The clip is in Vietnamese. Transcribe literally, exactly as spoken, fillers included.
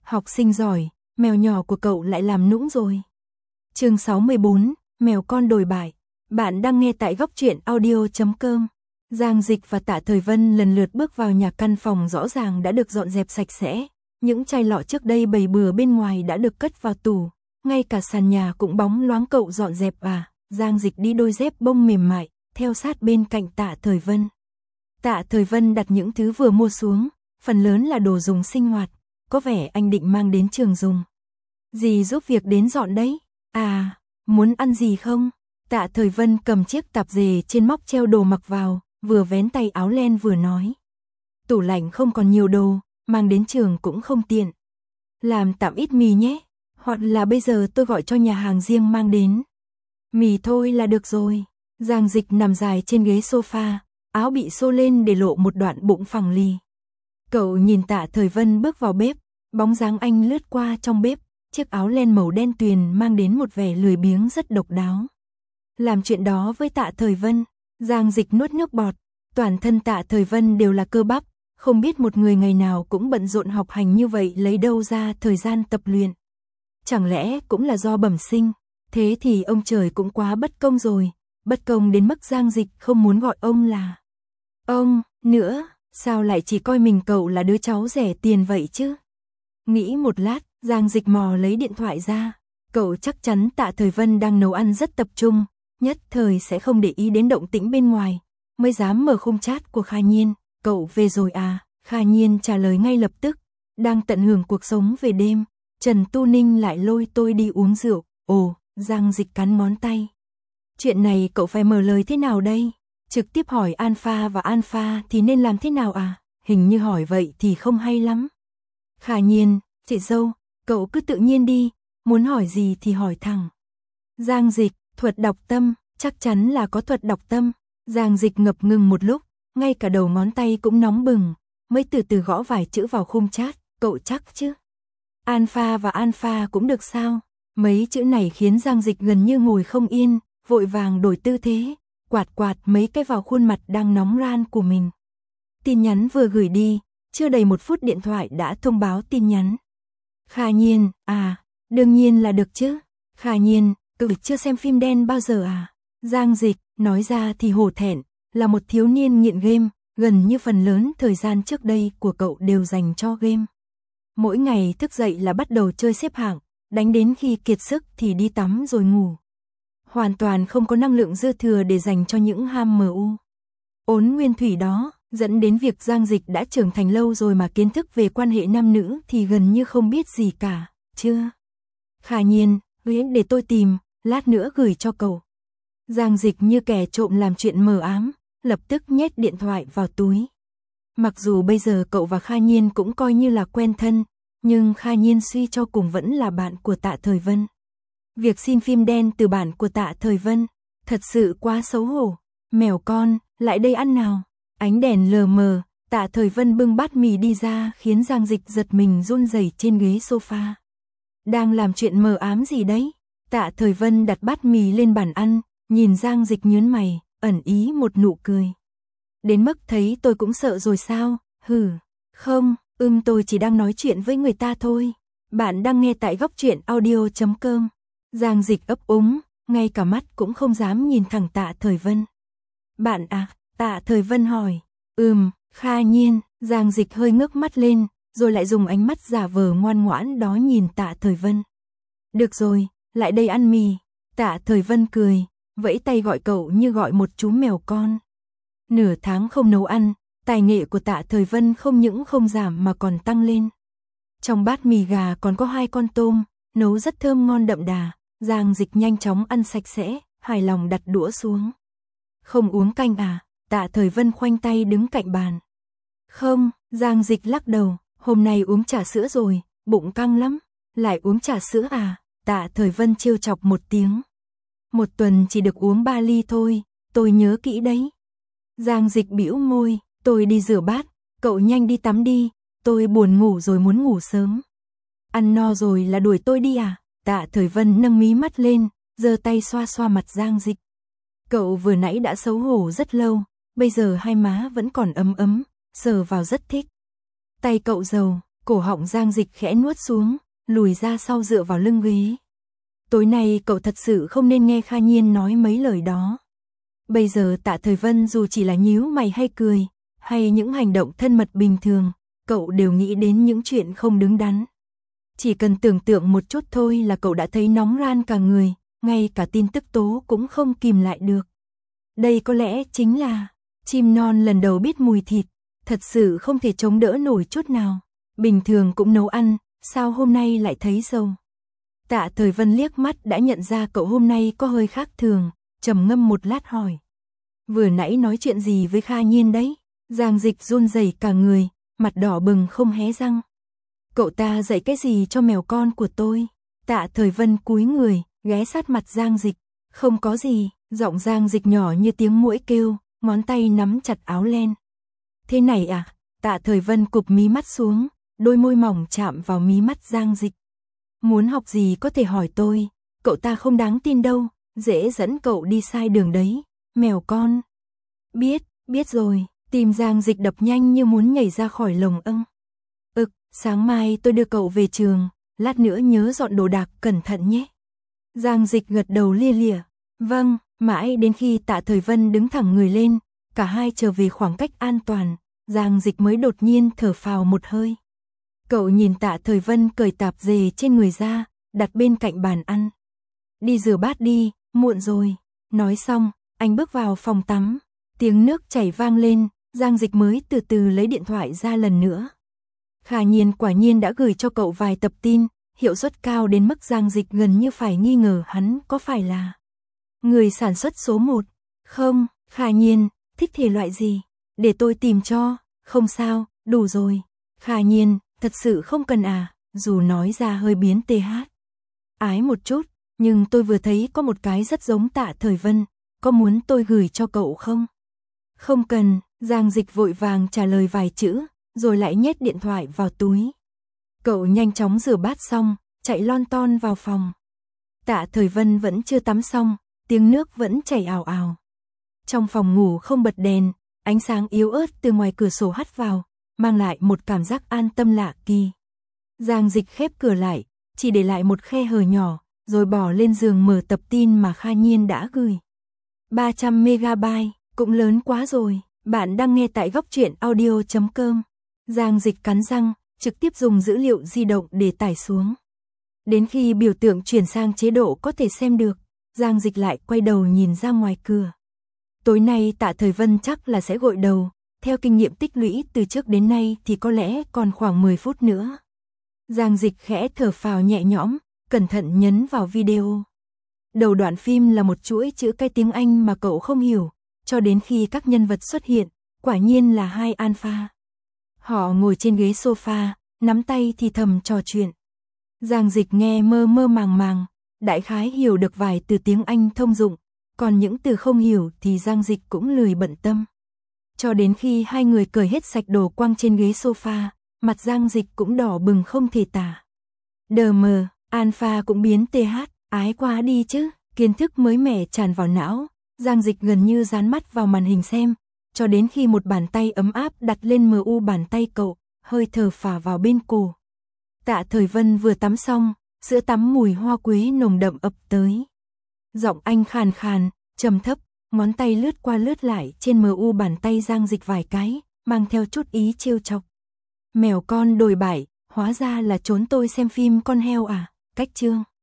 học sinh giỏi, mèo nhỏ của cậu lại làm nũng rồi. Chương sáu mươi bốn, mèo con đồi bại. Bạn đang nghe tại góc truyện audio chấm com. Giang Dịch và Tạ Thời Vân lần lượt bước vào nhà căn phòng rõ ràng đã được dọn dẹp sạch sẽ, những chai lọ trước đây bày bừa bên ngoài đã được cất vào tủ, ngay cả sàn nhà cũng bóng loáng. Cậu dọn dẹp à? Giang Dịch đi đôi dép bông mềm mại, theo sát bên cạnh Tạ Thời Vân. Tạ Thời Vân đặt những thứ vừa mua xuống, phần lớn là đồ dùng sinh hoạt, có vẻ anh định mang đến trường dùng. Dì giúp việc đến dọn đấy. À, muốn ăn gì không? Tạ Thời Vân cầm chiếc tạp dề trên móc treo đồ mặc vào, vừa vén tay áo len vừa nói. Tủ lạnh không còn nhiều đồ, mang đến trường cũng không tiện. Làm tạm ít mì nhé, hoặc là bây giờ tôi gọi cho nhà hàng riêng mang đến. Mì thôi là được rồi. Giang Dịch nằm dài trên ghế sofa, áo bị xô lên để lộ một đoạn bụng phẳng lì. Cậu nhìn Tạ Thời Vân bước vào bếp, bóng dáng anh lướt qua trong bếp, chiếc áo len màu đen tuyền mang đến một vẻ lười biếng rất độc đáo. Làm chuyện đó với Tạ Thời Vân, Giang Dịch nuốt nước bọt, toàn thân Tạ Thời Vân đều là cơ bắp, không biết một người ngày nào cũng bận rộn học hành như vậy lấy đâu ra thời gian tập luyện. Chẳng lẽ cũng là do bẩm sinh, thế thì ông trời cũng quá bất công rồi, bất công đến mức Giang Dịch không muốn gọi ông là ông nữa, sao lại chỉ coi mình cậu là đứa cháu rẻ tiền vậy chứ? Nghĩ một lát, Giang Dịch mò lấy điện thoại ra, cậu chắc chắn Tạ Thời Vân đang nấu ăn rất tập trung, nhất thời sẽ không để ý đến động tĩnh bên ngoài, mới dám mở khung chat của Kha Nhiên. Cậu về rồi à? Kha Nhiên trả lời ngay lập tức, đang tận hưởng cuộc sống về đêm, Trần Tu Ninh lại lôi tôi đi uống rượu. Ồ, Giang Dịch cắn ngón tay. Chuyện này cậu phải mở lời thế nào đây? Trực tiếp hỏi Alpha và Alpha thì nên làm thế nào à? Hình như hỏi vậy thì không hay lắm. Kha Nhiên, chị dâu, cậu cứ tự nhiên đi, muốn hỏi gì thì hỏi thẳng. Giang Dịch, thuật đọc tâm, chắc chắn là có thuật đọc tâm. Giang Dịch ngập ngừng một lúc, ngay cả đầu ngón tay cũng nóng bừng, mới từ từ gõ vài chữ vào khung chat. Cậu chắc chứ? Alpha và Alpha cũng được sao? Mấy chữ này khiến Giang Dịch gần như ngồi không yên, vội vàng đổi tư thế, quạt quạt mấy cái vào khuôn mặt đang nóng ran của mình. Tin nhắn vừa gửi đi, chưa đầy một phút điện thoại đã thông báo tin nhắn. Kha Nhiên, à, đương nhiên là được chứ. Kha Nhiên, cậu chưa xem phim đen bao giờ à? Giang Dịch, nói ra thì hổ thẹn, là một thiếu niên nghiện game, gần như phần lớn thời gian trước đây của cậu đều dành cho game. Mỗi ngày thức dậy là bắt đầu chơi xếp hạng, đánh đến khi kiệt sức thì đi tắm rồi ngủ. Hoàn toàn không có năng lượng dư thừa để dành cho những ham em u. Ốn nguyên thủy đó, dẫn đến việc Giang Dịch đã trưởng thành lâu rồi mà kiến thức về quan hệ nam nữ thì gần như không biết gì cả, chưa? Kha Nhiên, để tôi tìm, lát nữa gửi cho cậu. Giang Dịch như kẻ trộm làm chuyện mờ ám, lập tức nhét điện thoại vào túi. Mặc dù bây giờ cậu và Kha Nhiên cũng coi như là quen thân, nhưng Kha Nhiên suy cho cùng vẫn là bạn của Tạ Thời Vân. Việc xin phim đen từ bạn của Tạ Thời Vân, thật sự quá xấu hổ. Mèo con, lại đây ăn nào. Ánh đèn lờ mờ, Tạ Thời Vân bưng bát mì đi ra khiến Giang Dịch giật mình run rẩy trên ghế sofa. Đang làm chuyện mờ ám gì đấy? Tạ Thời Vân đặt bát mì lên bàn ăn, nhìn Giang Dịch nhướng mày, ẩn ý một nụ cười. Đến mức thấy tôi cũng sợ rồi sao? Hừ, không, ưm tôi chỉ đang nói chuyện với người ta thôi. Bạn đang nghe tại góc truyện audio chấm com. Giang Dịch ấp úng, ngay cả mắt cũng không dám nhìn thẳng Tạ Thời Vân. Bạn à? Tạ Thời Vân hỏi. Ừm, Kha Nhiên. Giang Dịch hơi ngước mắt lên, rồi lại dùng ánh mắt giả vờ ngoan ngoãn đó nhìn Tạ Thời Vân. Được rồi, lại đây ăn mì. Tạ Thời Vân cười, vẫy tay gọi cậu như gọi một chú mèo con. Nửa tháng không nấu ăn, tài nghệ của Tạ Thời Vân không những không giảm mà còn tăng lên. Trong bát mì gà còn có hai con tôm, nấu rất thơm ngon đậm đà. Giang Dịch nhanh chóng ăn sạch sẽ, hài lòng đặt đũa xuống. Không uống canh à? Tạ Thời Vân khoanh tay đứng cạnh bàn. Không, Giang Dịch lắc đầu, hôm nay uống trà sữa rồi, bụng căng lắm. Lại uống trà sữa à? Tạ Thời Vân trêu chọc một tiếng. Một tuần chỉ được uống ba ly thôi, tôi nhớ kỹ đấy. Giang Dịch bĩu môi, tôi đi rửa bát, cậu nhanh đi tắm đi, tôi buồn ngủ rồi muốn ngủ sớm. Ăn no rồi là đuổi tôi đi à? Tạ Thời Vân nâng mí mắt lên, giơ tay xoa xoa mặt Giang Dịch. Cậu vừa nãy đã xấu hổ rất lâu, bây giờ hai má vẫn còn ấm ấm, sờ vào rất thích. Tay cậu dầu, Cổ họng Giang Dịch khẽ nuốt xuống, lùi ra sau dựa vào lưng ghế. Tối nay cậu thật sự không nên nghe Kha Nhiên nói mấy lời đó. Bây giờ Tạ Thời Vân dù chỉ là nhíu mày hay cười, hay những hành động thân mật bình thường, cậu đều nghĩ đến những chuyện không đứng đắn. Chỉ cần tưởng tượng một chút thôi là cậu đã thấy nóng ran cả người, ngay cả tin tức tố cũng không kìm lại được. Đây có lẽ chính là chim non lần đầu biết mùi thịt, thật sự không thể chống đỡ nổi chút nào. Bình thường cũng nấu ăn, sao hôm nay lại thấy dầu? Tạ Thời Vân liếc mắt đã nhận ra cậu hôm nay có hơi khác thường, trầm ngâm một lát hỏi. Vừa nãy nói chuyện gì với Kha Nhiên đấy? Giang Dịch run rẩy cả người, mặt đỏ bừng không hé răng. Cậu ta dạy cái gì cho mèo con của tôi? Tạ Thời Vân cúi người, ghé sát mặt Giang Dịch. Không có gì, giọng Giang Dịch nhỏ như tiếng muỗi kêu, ngón tay nắm chặt áo len. Thế này à? Tạ Thời Vân cụp mí mắt xuống, đôi môi mỏng chạm vào mí mắt Giang Dịch. Muốn học gì có thể hỏi tôi, cậu ta không đáng tin đâu, dễ dẫn cậu đi sai đường đấy, mèo con. Biết, biết rồi, tim Giang Dịch đập nhanh như muốn nhảy ra khỏi lồng ưng. Ực, sáng mai tôi đưa cậu về trường, lát nữa nhớ dọn đồ đạc cẩn thận nhé. Giang Dịch gật đầu lia lịa. Vâng, mãi đến khi Tạ Thời Vân đứng thẳng người lên, cả hai trở về khoảng cách an toàn, Giang Dịch mới đột nhiên thở phào một hơi. Cậu nhìn Tạ Thời Vân cởi tạp dề trên người ra, đặt bên cạnh bàn ăn. Đi rửa bát đi, muộn rồi. Nói xong, anh bước vào phòng tắm. Tiếng nước chảy vang lên, Giang Dịch mới từ từ lấy điện thoại ra lần nữa. Kha Nhiên quả nhiên đã gửi cho cậu vài tập tin, hiệu suất cao đến mức Giang Dịch gần như phải nghi ngờ hắn có phải là người sản xuất số một. Không, Kha Nhiên, thích thể loại gì? Để tôi tìm cho. Không sao, đủ rồi. Kha Nhiên, thật sự không cần à, dù nói ra hơi biến tê hát. Ái một chút, nhưng tôi vừa thấy có một cái rất giống Tạ Thời Vân, có muốn tôi gửi cho cậu không? Không cần, Giang Dịch vội vàng trả lời vài chữ, rồi lại nhét điện thoại vào túi. Cậu nhanh chóng rửa bát xong, chạy lon ton vào phòng. Tạ Thời Vân vẫn chưa tắm xong, tiếng nước vẫn chảy ào ào. Trong phòng ngủ không bật đèn, ánh sáng yếu ớt từ ngoài cửa sổ hắt vào, mang lại một cảm giác an tâm lạ kỳ. Giang Dịch khép cửa lại, chỉ để lại một khe hở nhỏ, rồi bỏ lên giường mở tập tin mà Kha Nhiên đã gửi. ba trăm mê-ga-bai, cũng lớn quá rồi. Bạn đang nghe tại góc truyện audio chấm com. Giang Dịch cắn răng, trực tiếp dùng dữ liệu di động để tải xuống. Đến khi biểu tượng chuyển sang chế độ có thể xem được, Giang Dịch lại quay đầu nhìn ra ngoài cửa. Tối nay Tạ Thời Vân chắc là sẽ gội đầu, theo kinh nghiệm tích lũy từ trước đến nay thì có lẽ còn khoảng mười phút nữa. Giang Dịch khẽ thở phào nhẹ nhõm, cẩn thận nhấn vào video. Đầu đoạn phim là một chuỗi chữ cái tiếng Anh mà cậu không hiểu, cho đến khi các nhân vật xuất hiện, quả nhiên là hai alpha. Họ ngồi trên ghế sofa, nắm tay thì thầm trò chuyện. Giang Dịch nghe mơ mơ màng màng, đại khái hiểu được vài từ tiếng Anh thông dụng, còn những từ không hiểu thì Giang Dịch cũng lười bận tâm. Cho đến khi hai người cởi hết sạch đồ quăng trên ghế sofa, mặt Giang Dịch cũng đỏ bừng không thể tả. Đờ mờ, alpha cũng biến th, ái quá đi chứ, kiến thức mới mẻ tràn vào não, Giang Dịch gần như dán mắt vào màn hình xem, cho đến khi một bàn tay ấm áp đặt lên mờ u bàn tay cậu, hơi thở phả vào bên cổ. Tạ Thời Vân vừa tắm xong, sữa tắm mùi hoa quế nồng đậm ập tới. Giọng anh khàn khàn, trầm thấp, ngón tay lướt qua lướt lại trên mờ u bàn tay Giang Dịch vài cái, mang theo chút ý trêu chọc. Mèo con đồi bại, hóa ra là trốn tôi xem phim con heo à, cách chương.